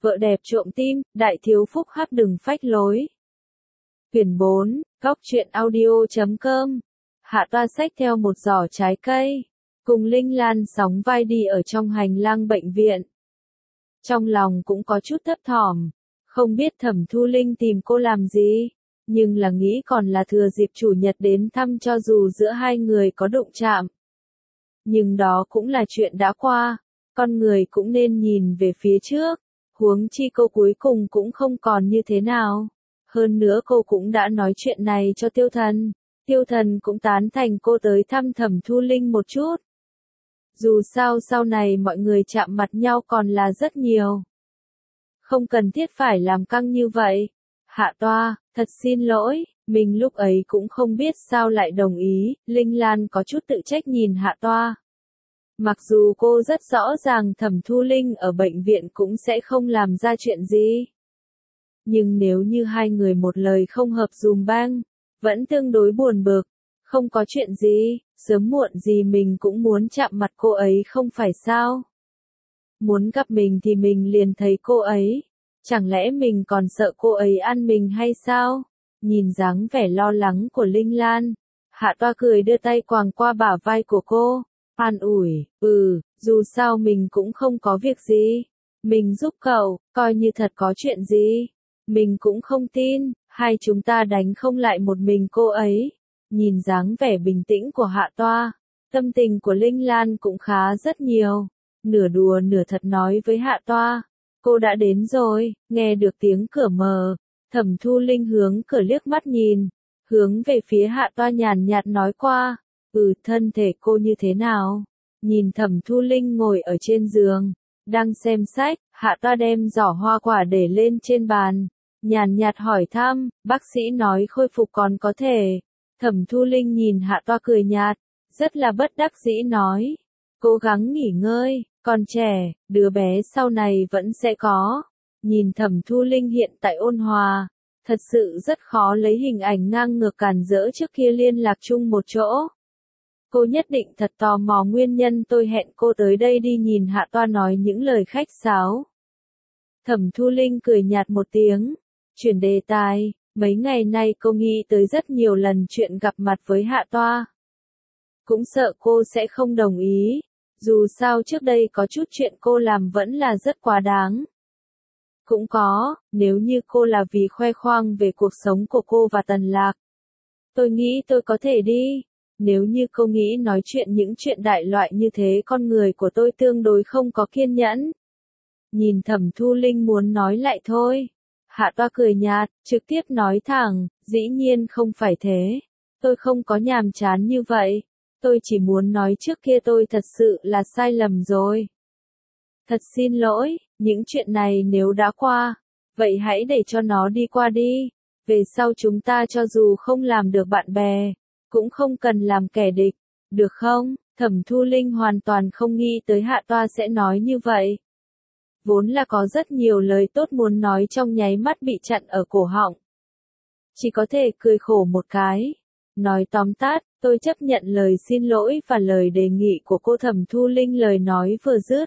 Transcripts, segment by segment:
Vợ đẹp trộm tim, đại thiếu phúc hắc đừng phách lối. Quyển 4, góc truyện audio.com. Hạ Toa xách theo một giỏ trái cây, cùng Linh Lan sóng vai đi ở trong hành lang bệnh viện. Trong lòng cũng có chút thấp thỏm, không biết Thẩm Thu Linh tìm cô làm gì, nhưng là nghĩ còn là thừa dịp chủ nhật đến thăm cho dù giữa hai người có đụng chạm. Nhưng đó cũng là chuyện đã qua, con người cũng nên nhìn về phía trước, huống chi cô cuối cùng cũng không còn như thế nào. Hơn nữa cô cũng đã nói chuyện này cho Tiêu Thần, Tiêu Thần cũng tán thành cô tới thăm Thẩm Thu Linh một chút. Dù sao sau này mọi người chạm mặt nhau còn là rất nhiều. Không cần thiết phải làm căng như vậy. Hạ Toa, thật xin lỗi, mình lúc ấy cũng không biết sao lại đồng ý, Linh Lan có chút tự trách nhìn Hạ Toa. Mặc dù cô rất rõ ràng Thẩm Thu Linh ở bệnh viện cũng sẽ không làm ra chuyện gì. Nhưng nếu như hai người một lời không hợp dùm bang, vẫn tương đối buồn bực, không có chuyện gì, sớm muộn gì mình cũng muốn chạm mặt cô ấy không phải sao. Muốn gặp mình thì mình liền thấy cô ấy, chẳng lẽ mình còn sợ cô ấy ăn mình hay sao? Nhìn dáng vẻ lo lắng của Linh Lan, Hạ Toa cười đưa tay quàng qua bả vai của cô, an ủi, dù sao mình cũng không có việc gì, mình giúp cậu, coi như thật có chuyện gì. Mình cũng không tin, hai chúng ta đánh không lại một mình cô ấy. Nhìn dáng vẻ bình tĩnh của Hạ Toa, tâm tình của Linh Lan cũng khá rất nhiều. Nửa đùa nửa thật nói với Hạ Toa, cô đã đến rồi, nghe được tiếng cửa mở. Thẩm Thu Linh hướng cửa liếc mắt nhìn, hướng về phía Hạ Toa nhàn nhạt nói qua, thân thể cô như thế nào? Nhìn Thẩm Thu Linh ngồi ở trên giường, đang xem sách, Hạ Toa đem giỏ hoa quả để lên trên bàn, nhàn nhạt hỏi thăm, bác sĩ nói khôi phục còn có thể. Thẩm Thu Linh nhìn Hạ Toa cười nhạt, rất là bất đắc dĩ nói, cố gắng nghỉ ngơi, còn trẻ, đứa bé sau này vẫn sẽ có. Nhìn Thẩm Thu Linh hiện tại ôn hòa, thật sự rất khó lấy hình ảnh ngang ngược càn rỡ trước kia liên lạc chung một chỗ. Cô nhất định thật tò mò nguyên nhân tôi hẹn cô tới đây đi. Nhìn Hạ Toa nói những lời khách sáo. Thẩm Thu Linh cười nhạt một tiếng, chuyển đề tài, mấy ngày nay cô nghĩ tới rất nhiều lần chuyện gặp mặt với Hạ Toa. Cũng sợ cô sẽ không đồng ý, dù sao trước đây có chút chuyện cô làm vẫn là rất quá đáng. Cũng có, nếu như cô là vì khoe khoang về cuộc sống của cô và Tần Lạc, tôi nghĩ tôi có thể đi. Nếu như cô nghĩ nói chuyện những chuyện đại loại như thế con người của tôi tương đối không có kiên nhẫn. Nhìn Thẩm Thu Linh muốn nói lại thôi. Hạ Toa cười nhạt, trực tiếp nói thẳng, dĩ nhiên không phải thế. Tôi không có nhàm chán như vậy. Tôi chỉ muốn nói trước kia tôi thật sự là sai lầm rồi. Thật xin lỗi, những chuyện này nếu đã qua, vậy hãy để cho nó đi qua đi. Về sau chúng ta cho dù không làm được bạn bè, cũng không cần làm kẻ địch, được không? Thẩm Thu Linh hoàn toàn không nghĩ tới Hạ Toa sẽ nói như vậy. Vốn là có rất nhiều lời tốt muốn nói trong nháy mắt bị chặn ở cổ họng. Chỉ có thể cười khổ một cái. Nói tóm tắt, tôi chấp nhận lời xin lỗi và lời đề nghị của cô. Thẩm Thu Linh lời nói vừa dứt.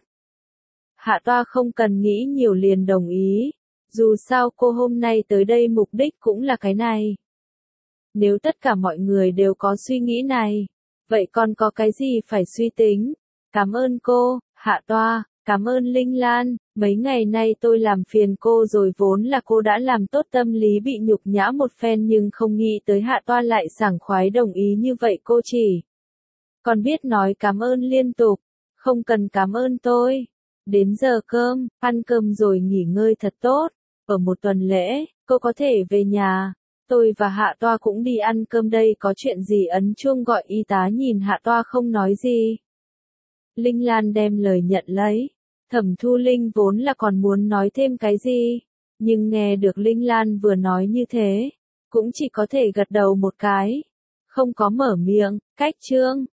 Hạ Toa không cần nghĩ nhiều liền đồng ý. Dù sao cô hôm nay tới đây mục đích cũng là cái này. Nếu tất cả mọi người đều có suy nghĩ này, vậy còn có cái gì phải suy tính? Cảm ơn cô, Hạ Toa, cảm ơn Linh Lan, mấy ngày nay tôi làm phiền cô rồi. Vốn là cô đã làm tốt tâm lý bị nhục nhã một phen nhưng không nghĩ tới Hạ Toa lại sảng khoái đồng ý như vậy. Cô chỉ còn biết nói cảm ơn liên tục, không cần cảm ơn tôi. Đến giờ cơm, ăn cơm rồi nghỉ ngơi thật tốt. Ở một tuần lễ, cô có thể về nhà. Tôi và Hạ Toa cũng đi ăn cơm đây. Có chuyện gì ấn chuông gọi y tá. Nhìn Hạ Toa không nói gì. Linh Lan đem lời nhận lấy. Thẩm Thu Linh vốn là còn muốn nói thêm cái gì, nhưng nghe được Linh Lan vừa nói như thế, cũng chỉ có thể gật đầu một cái. Không có mở miệng. Cách chương